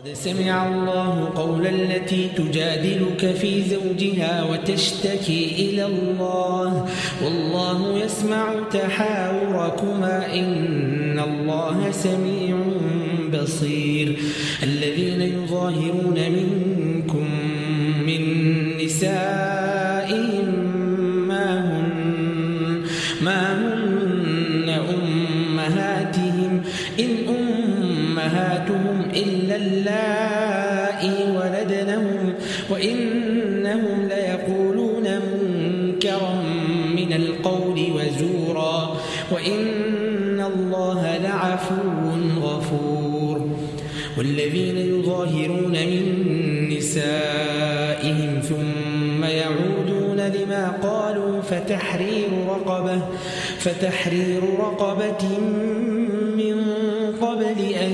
قد سمع الله قول التي تجادلك في زوجها وتشتكي إلى الله والله يسمع تحاوركما إن الله سميع بصير. الذين يظاهرون منكم من نسائهم ما هن أمهاتهم إن أمهاتهم إلا اللائي ولدنهم وإنهم ليقولون منكرا من القول وزورا وإن الله لعفو غفور. والذين يظاهرون من نسائهم ثم يعودون لما قالوا فتحرير رقبة من قبل أن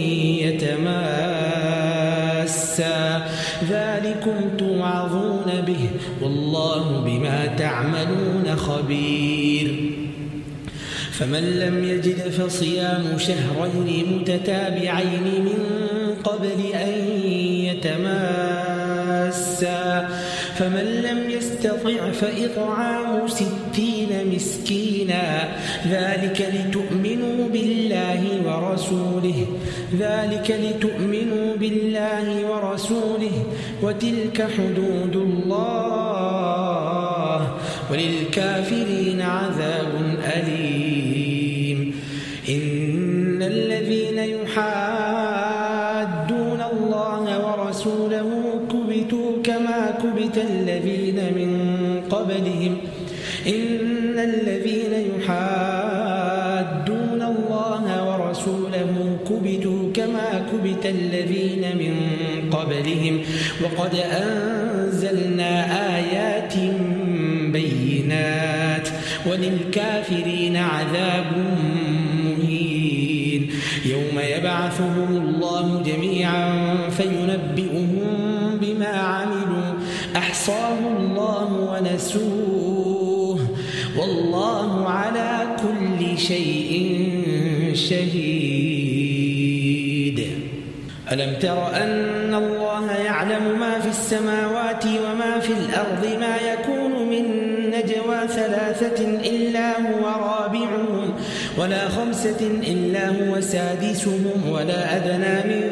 يتماسا ذلكم توعظون به والله بما تعملون خبير. فمن لم يجد فصيام شهرين متتابعين من قبل أن يتماسا فمن لم يستطع فإطعام 60 مسكينا ذلك لتؤمنوا بالله ورسوله وتلك حدود الله وللكافرين عذاب أليم. إن الذين يحادون الله ورسوله كبتوا كما كبت الذين من قبلهم إن الذين يحادون الله ورسوله كبتوا كما كبت الذين من قبلهم وقد أنزلنا آيات بينات وللكافرين عذاب مهين. يوم يبعثهم الله جميعا فينبئهم بما عملوا أحصاه الله ونسوه والله على كل شيء شهيد. ألم تر أن الله يعلم ما في السماوات وما في الأرض ما يكون من نجوى 3 إلا هو رابعهم ولا 5 إلا هو سادسهم ولا أدنى من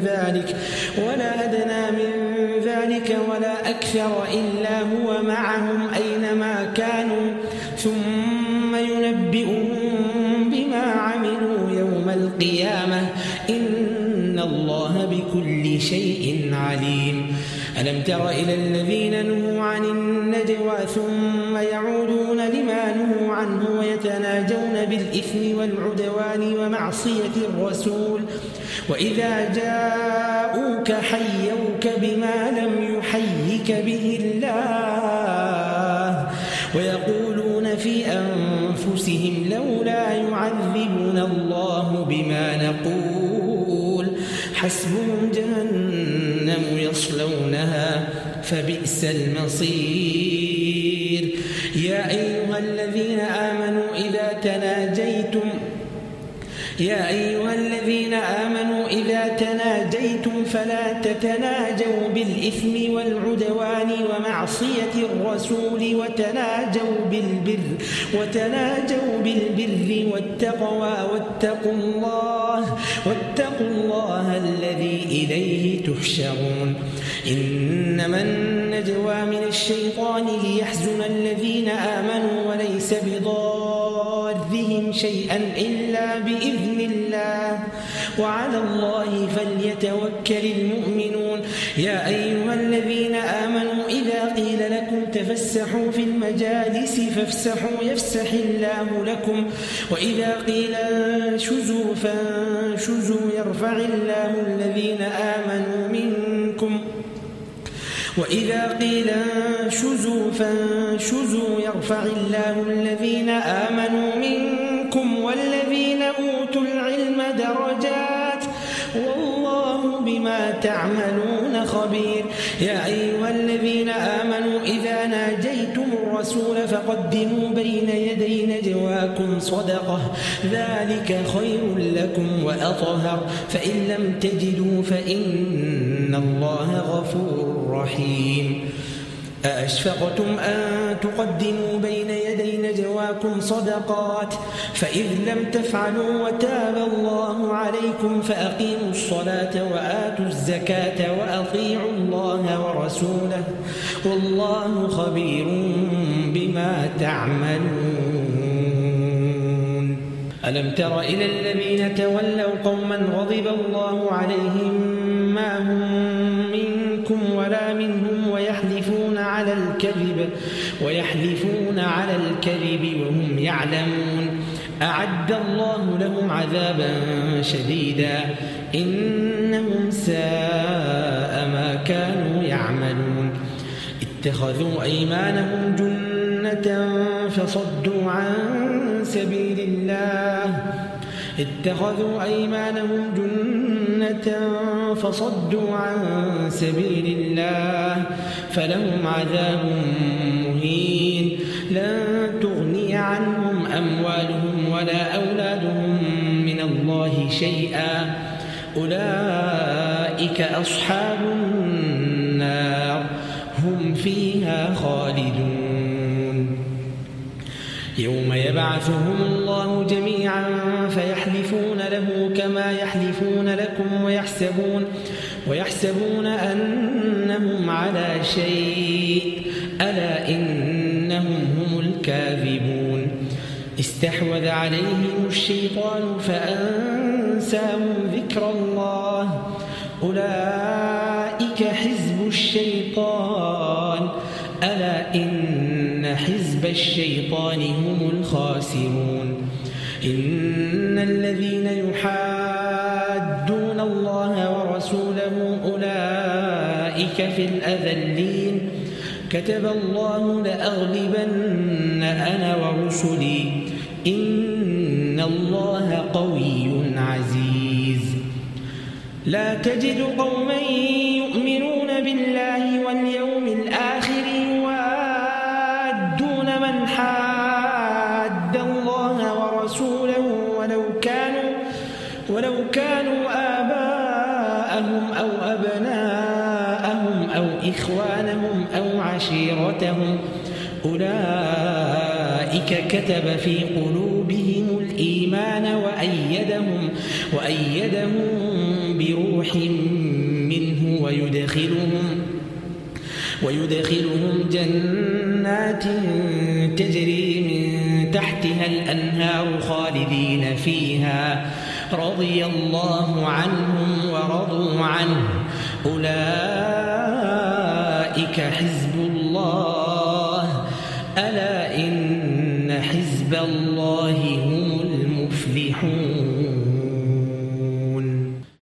ذلك ولا أكثر إلا هو معهم أينما كانوا ثم ينبئهم بما عملوا يوم القيامة إن الله بكل شيء عليم. ألم تر إلى الذين نهوا عن النجوى ثم يعودون لما نهوا عنه ويتناجون بالإثم والعدوان ومعصية الرسول وإذا جاءوك حيوك بما لم يحيك به الله ويقولون في أنفسهم لولا يعذبنا الله بما نقول حسبهم جهنم يصلونها فبئس المصير. يا أيها الذين آمنوا إذا تناجيتم فلا تتناجوا بالإثم والعدوان ومعصية الرسول وتناجوا بالبر والتقوى واتقوا الله الذي إليه تحشرون. إنما النجوى من الشيطان ليحزن الذين آمنوا وليس بضارهم شيئا إلا بإذن الله وعلى الله فليتوكل المؤمنون. يا أيها الذين آمنوا إذا قيل لكم تفسحوا في المجالس فافسحوا يفسح الله لكم وإذا قيل انشزوا فانشزوا يرفع الله الذين آمنوا منكم وإذا قيل انشزوا فانشزوا يرفع الله الذين آمنوا منكم والذين أوتوا العلم درجات والله بما تعملون خبير. يا أيها الذين آمنوا إذا ناجيتم الرسول فقدموا بين يدي نجواكم صدقة ذلك خير لكم وأطهر فإن لم تجدوا فإن الله غفور رحيم أأشفقتم أن تقدموا بين يدي نجواكم صدقات فإذ لم تفعلوا وتاب الله عليكم فأقيموا الصلاة وآتوا الزكاة وأطيعوا الله ورسوله والله خبير بما تعملون ألم تر إلى الذين تولوا قوما غضب الله عليهم ما هم منكم ولا منهم ويحلفون على الكذب وهم يعلمون أعد الله لهم عذابا شديدا إنهم ساء ما كانوا يعملون اتخذوا أيمانهم جنة فصدوا عن سبيل الله فلهم عذاب مهين لن تغني عنهم أموالهم ولا أولادهم من الله شيئا أولئك أصحاب النار هم فيها خالدون يوم يبعثهم الله جميعا فيحلفون له كما يحلفون لكم ويحسبون أنهم على شيء ألا إنهم هم الكاذبون استحوذ عليهم الشيطان فأنساهم ذكر الله أولئك حزب الشيطان ألا إن حزب الشيطان هم الخاسرون إن الذين يحادون الله ورسوله أولئك في الأذلين كتب الله لأغلبن أنا ورسلي إن الله قوي عزيز لا تجد قوما يؤمنون بالله واليوم الآخر يوادون من حاد الله ورسوله ولو كانوا آباءهم أو أبناءهم أو إخوانهم أو عشيرتهم أولئك كتب في قلوبهم الإيمان وأيدهم بروح منه ويدخلهم جنات تجري من تحتها الأنهار خالدين فيها رضي الله عنهم ورضوا عنه أولئك حزب الله ألا إن حزب الله هم